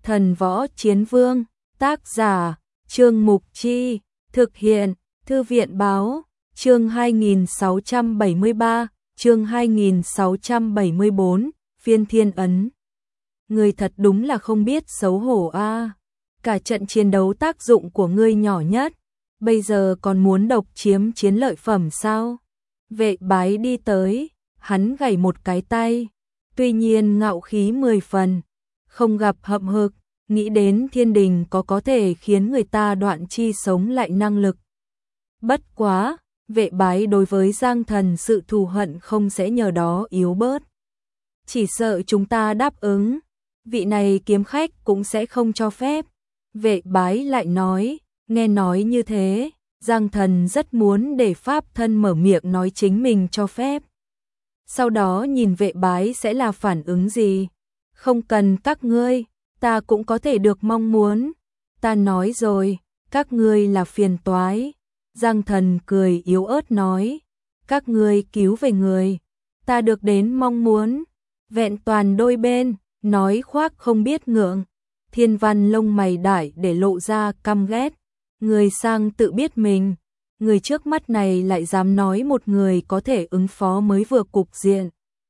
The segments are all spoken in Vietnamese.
Thần Võ Chiến Vương, tác giả, Trương Mục Chi, thực hiện, Thư viện Báo, chương 2673, chương 2674, Phiên Thiên Ấn. Ngươi thật đúng là không biết xấu hổ a. Cả trận chiến đấu tác dụng của ngươi nhỏ nhất, bây giờ còn muốn độc chiếm chiến lợi phẩm sao? Vệ Bái đi tới, hắn gảy một cái tay, tuy nhiên ngạo khí 10 phần, không gặp hậm hực, nghĩ đến thiên đình có thể khiến người ta đoạn chi sống lại năng lực. Bất quá, Vệ Bái đối với Giang Thần sự thù hận không sẽ nhờ đó yếu bớt. Chỉ sợ chúng ta đáp ứng, vị này kiếm khách cũng sẽ không cho phép. Vệ Bái lại nói, nghe nói như thế, Giang Thần rất muốn để Pháp Thân mở miệng nói chính mình cho phép. Sau đó nhìn Vệ Bái sẽ là phản ứng gì. Không cần các ngươi, ta cũng có thể được mong muốn. Ta nói rồi, các ngươi là phiền toái. Giang Thần cười yếu ớt nói, các ngươi cứu về người, ta được đến mong muốn. Vẹn toàn đôi bên, nói khoác không biết ngượng. Thiên Văn lông mày đại để lộ ra căm ghét. Người sang tự biết mình, người trước mắt này lại dám nói một người có thể ứng phó mới vừa cục diện.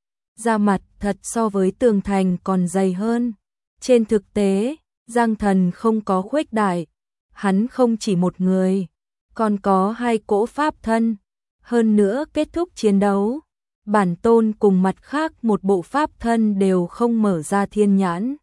Da mặt thật so với tường thành còn dày hơn. Trên thực tế, Giang Thần không có khuếch đại, hắn không chỉ một người, còn có 2 cỗ Pháp Thân. Hơn nữa kết thúc chiến đấu, bản tôn cùng mặt khác một bộ Pháp Thân đều không mở ra thiên nhãn.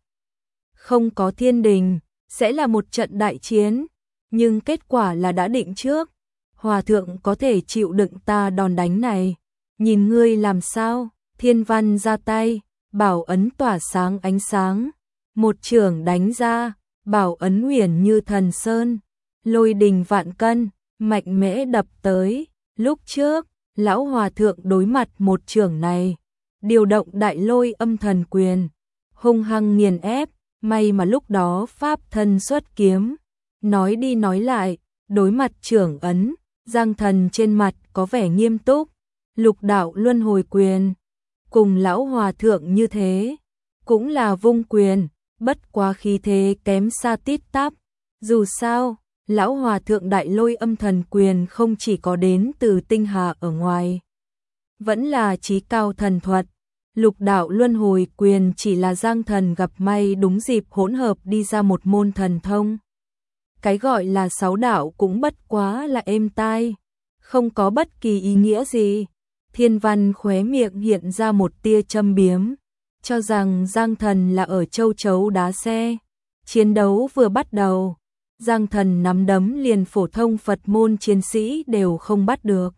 Không có thiên đình, sẽ là một trận đại chiến, nhưng kết quả là đã định trước. Hòa thượng có thể chịu đựng ta đòn đánh này, nhìn ngươi làm sao? Thiên Văn ra tay, bảo ấn tỏa sáng ánh sáng, một chưởng đánh ra, bảo ấn huyền như thần sơn, lôi đình vạn cân, mạnh mẽ đập tới. Lúc trước, lão hòa thượng đối mặt một chưởng này, điều động đại lôi âm thần quyền, hung hăng nghiền ép, may mà lúc đó Pháp Thân xuất kiếm. Nói đi nói lại, đối mặt chưởng ấn, Giang Thần trên mặt có vẻ nghiêm túc. Lục đạo luân hồi quyền, cùng lão hòa thượng như thế, cũng là vung quyền, bất quá khí thế kém xa tít tắp. Dù sao, lão hòa thượng đại lôi âm thần quyền không chỉ có đến từ tinh hà ở ngoài, vẫn là chí cao thần thuật. Lục đạo luân hồi quyền chỉ là Giang Thần gặp may đúng dịp hỗn hợp đi ra một môn thần thông. Cái gọi là 6 đạo cũng bất quá là êm tai, không có bất kỳ ý nghĩa gì. Thiên Văn khóe miệng hiện ra một tia châm biếm, cho rằng Giang Thần là ở châu chấu đá xe. Chiến đấu vừa bắt đầu, Giang Thần nắm đấm liền phổ thông Phật môn chiến sĩ đều không bắt được.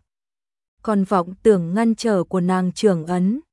Còn vọng tưởng ngăn trở của nàng trưởng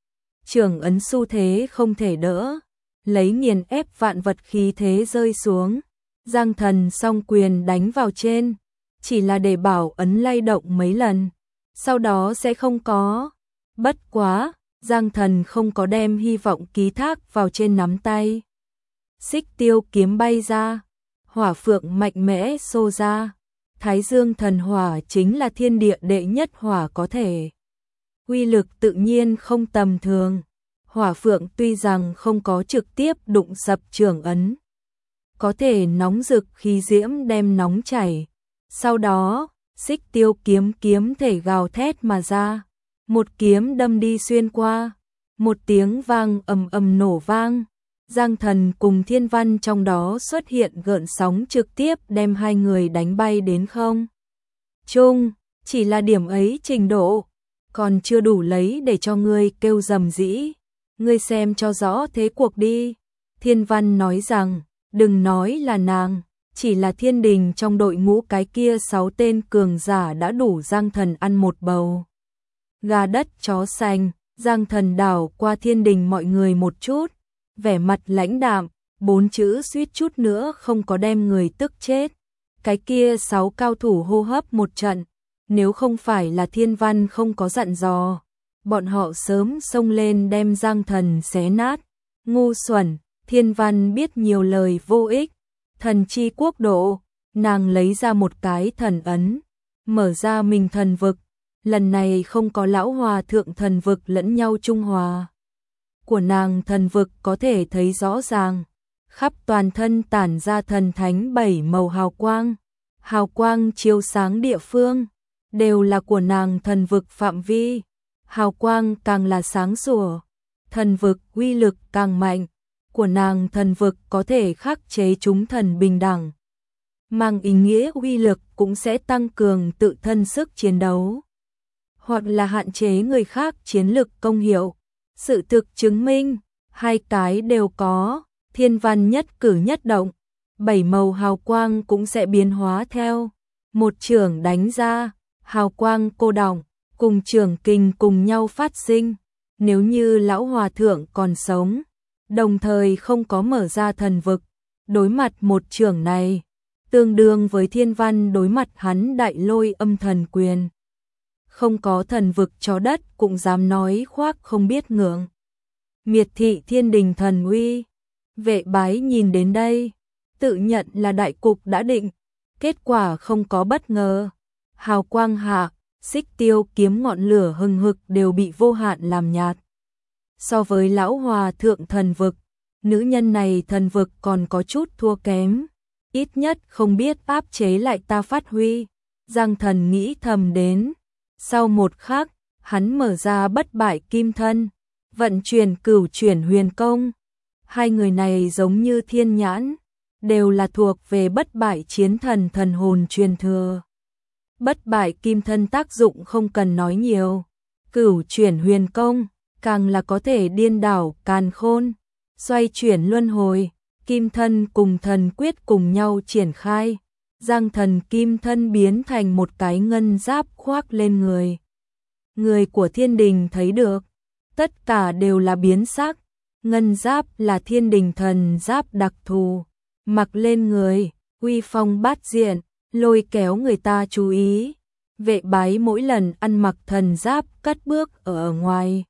ấn xu thế không thể đỡ, lấy nghiền ép vạn vật khí thế rơi xuống. Giang Thần song quyền đánh vào trên, chỉ là để bảo ấn lay động mấy lần, sau đó sẽ không có. Bất quá, Giang Thần không có đem hy vọng ký thác vào trên nắm tay. Xích tiêu kiếm bay ra, hỏa phượng mạnh mẽ xô ra. Thái Dương thần hỏa chính là thiên địa đệ nhất hỏa có thể. Uy lực tự nhiên không tầm thường. Hỏa phượng tuy rằng không có trực tiếp đụng sập chưởng ấn, có thể nóng rực khí diễm đem nóng chảy. Sau đó, xích tiêu kiếm thể gào thét mà ra, một kiếm đâm đi xuyên qua, một tiếng vang ầm ầm nổ vang. Giang Thần cùng Thiên Văn trong đó xuất hiện gợn sóng trực tiếp đem 2 người đánh bay đến không trung. Chỉ là điểm ấy trình độ, còn chưa đủ lấy để cho ngươi kêu rầm rĩ. Ngươi xem cho rõ thế cuộc đi. Thiên Văn nói rằng, đừng nói là nàng, chỉ là thiên đình trong đội ngũ cái kia 6 tên cường giả đã đủ Giang Thần ăn một bầu gà đất chó xanh. Giang Thần đảo qua thiên đình mọi người một chút, vẻ mặt lãnh đạm, 4 chữ suýt chút nữa không có đem người tức chết. Cái kia 6 cao thủ hô hấp một trận, nếu không phải là Thiên Văn không có dặn dò, bọn họ sớm xông lên đem Giang Thần xé nát. Ngu xuẩn, Thiên Văn biết nhiều lời vô ích. Thần chi quốc độ, nàng lấy ra một cái thần ấn, mở ra mình thần vực. Lần này không có lão hòa thượng thần vực lẫn nhau trung hòa. Của nàng thần vực có thể thấy rõ ràng, khắp toàn thân tản ra thần thánh 7 màu hào quang chiếu sáng địa phương, đều là của nàng thần vực phạm vi, hào quang càng là sáng sủa, thần vực uy lực càng mạnh, của nàng thần vực có thể khắc chế chúng thần bình đẳng, mang ý nghĩa uy lực cũng sẽ tăng cường tự thân sức chiến đấu, hoặc là hạn chế người khác chiến lực công hiệu. Sự thực chứng minh, hai cái đều có, Thiên Văn nhất cử nhất động, 7 màu hào quang cũng sẽ biến hóa theo. Một chưởng đánh ra, hào quang cô đọng, cùng chưởng kình cùng nhau phát sinh. Nếu như lão hòa thượng còn sống, đồng thời không có mở ra thần vực, đối mặt một chưởng này, tương đương với Thiên Văn đối mặt hắn Đại Lôi Âm Thần Quyền. Không có thần vực chó đất cũng dám nói khoác không biết ngượng. Miệt thị thiên đình thần uy. Vệ Bái nhìn đến đây, tự nhận là đại cục đã định, kết quả không có bất ngờ. Hào quang hạ, xích tiêu kiếm ngọn lửa hừng hực đều bị vô hạn làm nhạt. So với lão hòa thượng thần vực, nữ nhân này thần vực còn có chút thua kém, ít nhất không biết áp chế lại ta phát huy. Giang Thần nghĩ thầm đến. Sau một khắc, hắn mở ra bất bại kim thân, vận chuyển cửu chuyển huyền công. Hai người này giống như thiên nhãn, đều là thuộc về bất bại chiến thần thần hồn truyền thừa. Bất bại kim thân tác dụng không cần nói nhiều, cửu chuyển huyền công, càng là có thể điên đảo càn khôn, xoay chuyển luân hồi, kim thân cùng thần quyết cùng nhau triển khai. Giang Thần kim thân biến thành một cái ngân giáp khoác lên người. Người của thiên đình thấy được, tất cả đều là biến sắc. Ngân giáp là thiên đình thần giáp đặc thù, mặc lên người, uy phong bát diện, lôi kéo người ta chú ý. Vệ Bái mỗi lần ăn mặc thần giáp cất bước ở ngoài,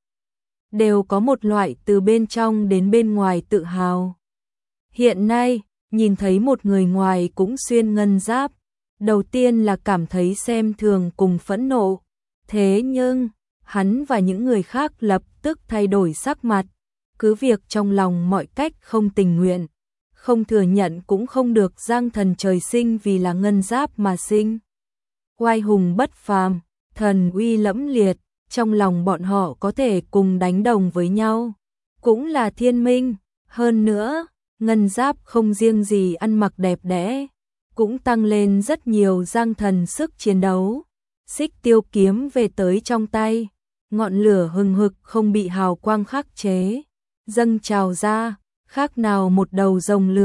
đều có một loại từ bên trong đến bên ngoài tự hào. Hiện nay, nhìn thấy một người ngoài cũng xuyên ngân giáp, đầu tiên là cảm thấy xem thường cùng phẫn nộ. Thế nhưng, hắn và những người khác lập tức thay đổi sắc mặt, cứ việc trong lòng mọi cách không tình nguyện, không thừa nhận cũng không được. Giang Thần trời sinh vì là ngân giáp mà sinh. Oai hùng bất phàm, thần uy lẫm liệt, trong lòng bọn họ có thể cùng đánh đồng với nhau, cũng là thiên minh. Hơn nữa, ngân giáp không riêng gì ăn mặc đẹp đẽ, cũng tăng lên rất nhiều Giang Thần sức chiến đấu. Xích tiêu kiếm về tới trong tay, ngọn lửa hừng hực không bị hào quang khắc chế, dâng trào ra, khác nào một đầu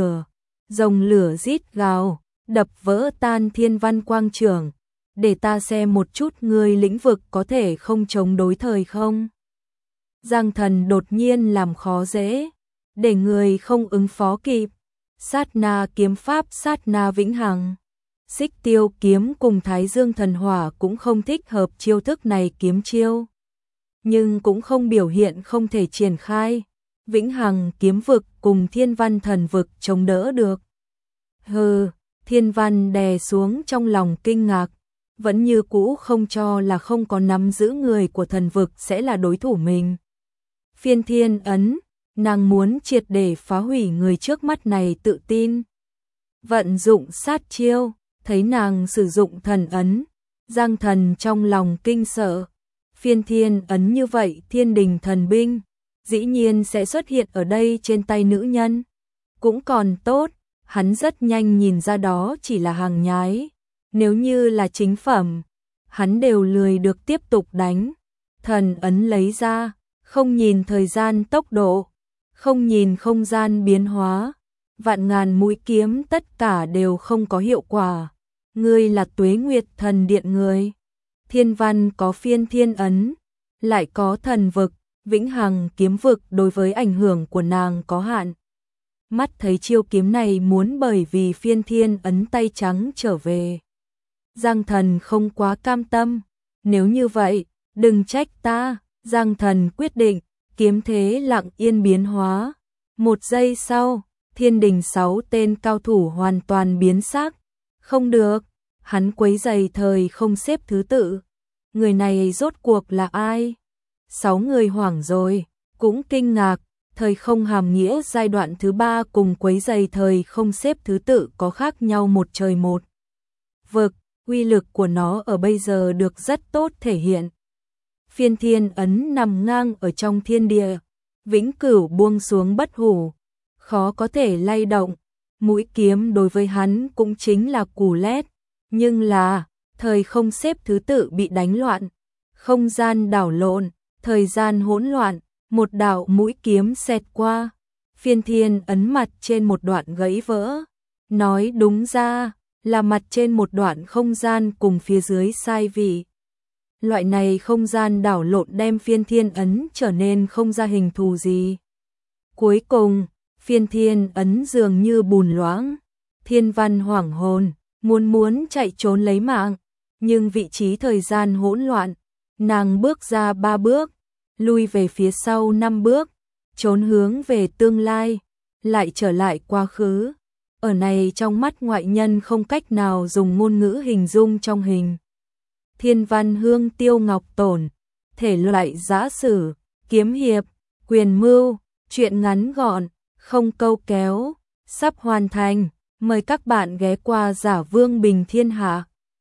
rồng lửa rít gào, đập vỡ tan thiên văn quang trường. Để ta xem một chút ngươi lĩnh vực có thể không chống đối thời không. Giang Thần đột nhiên làm khó dễ, để người không ứng phó kịp. Sát na kiếm pháp sát na vĩnh hằng. Xích tiêu kiếm cùng Thái Dương thần hỏa cũng không thích hợp chiêu thức này kiếm chiêu, nhưng cũng không biểu hiện không thể triển khai. Vĩnh hằng kiếm vực cùng thiên văn thần vực chống đỡ được. Hừ, thiên văn đè xuống trong lòng kinh ngạc, vẫn như cũ không cho là không có nắm giữ người của thần vực sẽ là đối thủ mình. Phiên thiên ấn, nàng muốn triệt để phá hủy người trước mắt này tự tin. Vận dụng sát chiêu, thấy nàng sử dụng thần ấn, Giang Thần trong lòng kinh sợ. Phiên thiên ấn như vậy thiên đình thần binh, dĩ nhiên sẽ xuất hiện ở đây trên tay nữ nhân. Cũng còn tốt, hắn rất nhanh nhìn ra đó chỉ là hàng nhái. Nếu như là chính phẩm, hắn đều lười được tiếp tục đánh. Thần ấn lấy ra, không nhìn thời gian tốc độ, không nhìn không gian biến hóa, vạn ngàn mũi kiếm tất cả đều không có hiệu quả. Ngươi là Tuế Nguyệt Thần Điện người. Thiên văn có phiên thiên ấn, lại có thần vực, vĩnh hằng kiếm vực đối với ảnh hưởng của nàng có hạn. Mắt thấy chiêu kiếm này muốn bởi vì phiên thiên ấn tay trắng trở về. Giang Thần không quá cam tâm, nếu như vậy, đừng trách ta. Giang Thần quyết định, kiếm thế lặng yên biến hóa. Một giây sau, thiên đình 6 tên cao thủ hoàn toàn biến sắc. Không được, hắn quấy giày thời không xếp thứ tự. Người này rốt cuộc là ai? 6 người hoảng rồi, cũng kinh ngạc, thời không hàm nghĩa giai đoạn thứ 3 cùng quấy giày thời không xếp thứ tự có khác nhau một trời một vực, uy lực của nó ở bây giờ được rất tốt thể hiện. Phiên thiên ấn nằm ngang ở trong thiên địa, vĩnh cửu buông xuống bất hủ, khó có thể lay động, mũi kiếm đối với hắn cũng chính là củ lét, nhưng là, thời không xếp thứ tự bị đánh loạn, không gian đảo lộn, thời gian hỗn loạn, một đạo mũi kiếm xẹt qua, phiên thiên ấn mặt trên một đoạn gãy vỡ, nói đúng ra là mặt trên một đoạn không gian cùng phía dưới sai vị. Loại này không gian đảo lộn đem phiên thiên ấn trở nên không ra hình thù gì. Cuối cùng, phiên thiên ấn dường như bùn loãng, Thiên Văn hoảng hồn, muốn chạy trốn lấy mạng, nhưng vị trí thời gian hỗn loạn, nàng bước ra 3 bước, lui về phía sau 5 bước, trốn hướng về tương lai, lại trở lại quá khứ. Ở này trong mắt ngoại nhân không cách nào dùng ngôn ngữ hình dung trong hình. Thiên Văn Hương Tiêu Ngọc Tổn, thể loại giã sử, kiếm hiệp, quyền mưu, truyện ngắn gọn, không câu kéo, sắp hoàn thành, mời các bạn ghé qua Giả Vương Bình Thiên Hạ.